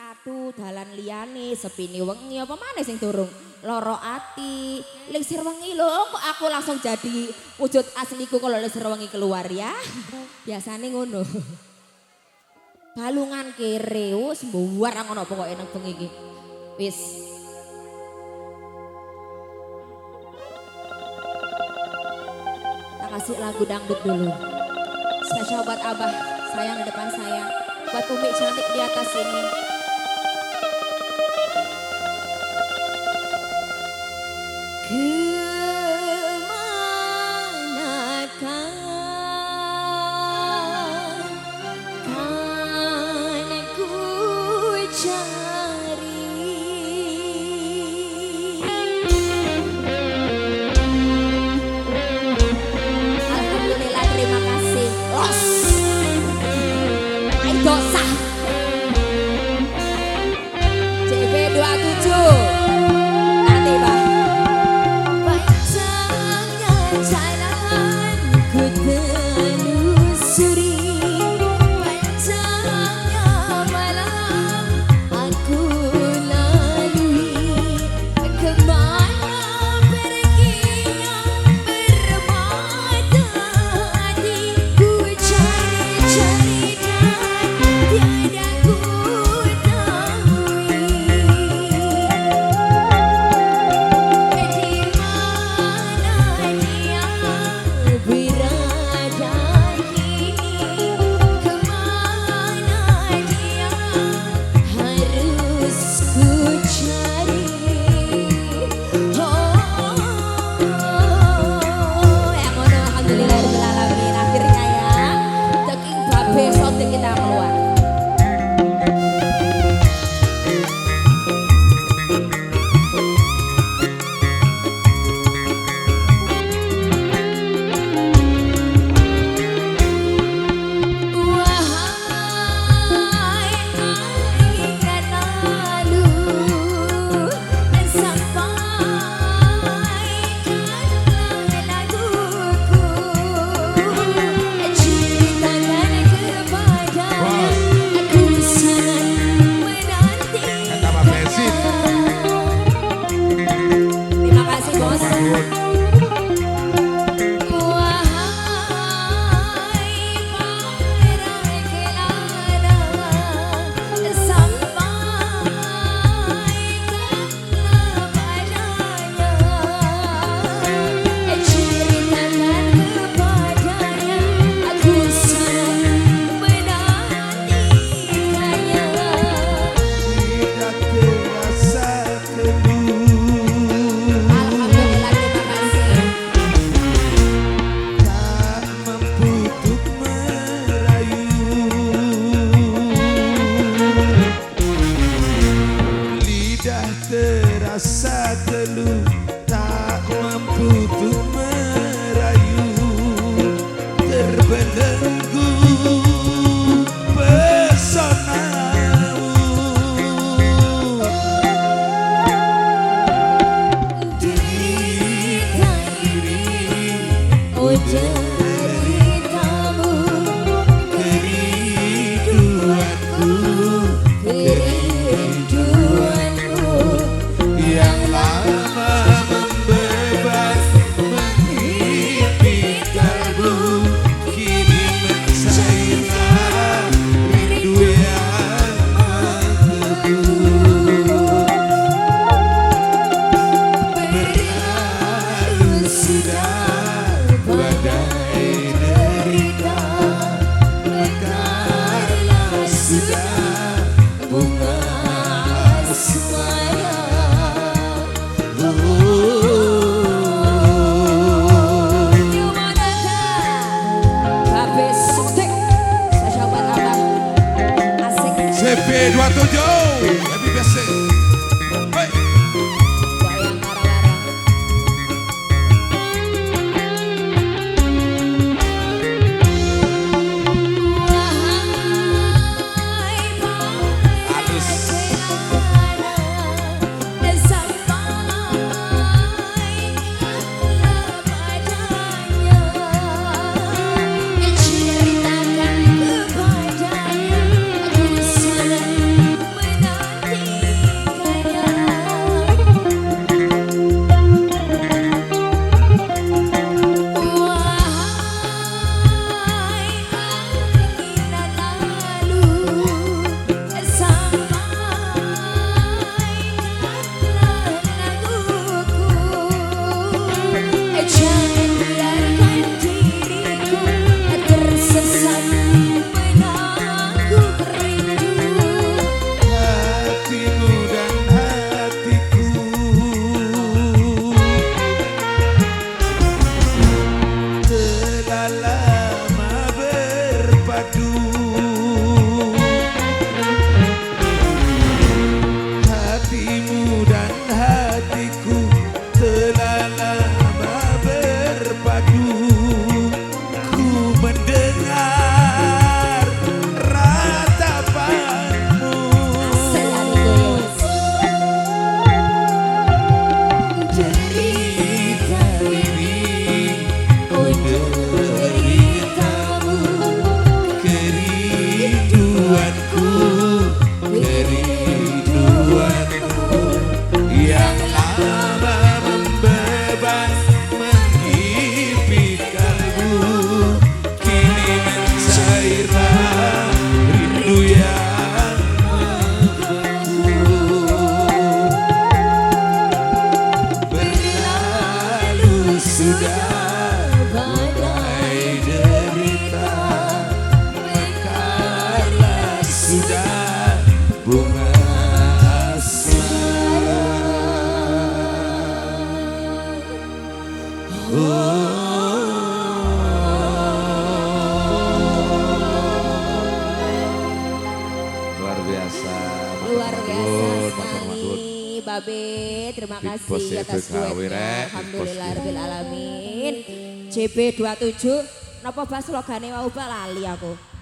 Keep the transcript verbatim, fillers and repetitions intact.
Aduh dalan liyane sepine wengi apa maneh sing durung loro ati. Lingsir wengi lho kok aku langsung jadi wujud asliku kalau lingsir wengi keluar ya. Biasane ngono. Balungan kere wis mbuwar ngono pokoke nang bengi iki. Wis. Tak kasih lagu dangdut dulu. Spesial buat Abah sayang di depan saya. Buat Umi cantik di atas ini. Kemanakah kan ku cari. Alhamdulillah terima kasih. Los. Ayo dosa. C B dua puluh tujuh. Nanti Pak. Jalan ku telusuri panjangnya malam aku lalui kemana perginya bermata hati ku cari-cari dan tiada ku kita keluar. Terasa teluh tak mampu untuk merayu terbelenggu pesonamu derita ini oh deritamu kerinduanku kerinduanmu yang lama membebas menghimpit kalbu kini mencairkan rindu yang menggebu berlalu sudah badai derita mekarlah sudah bunga asmara. C B dua puluh tujuh lebih biasa. Hei. Ceritakan kepadanya aku sangat bunga asmara. Oh. Luar biasa. Luar biasa Matur, sekali, Babe. Terima Big kasih Boss atas J B K W, duetnya. Rek. Alhamdulillah rabbil alamin. J B dua puluh tujuh. Napa Bas slogane mau bak lali aku.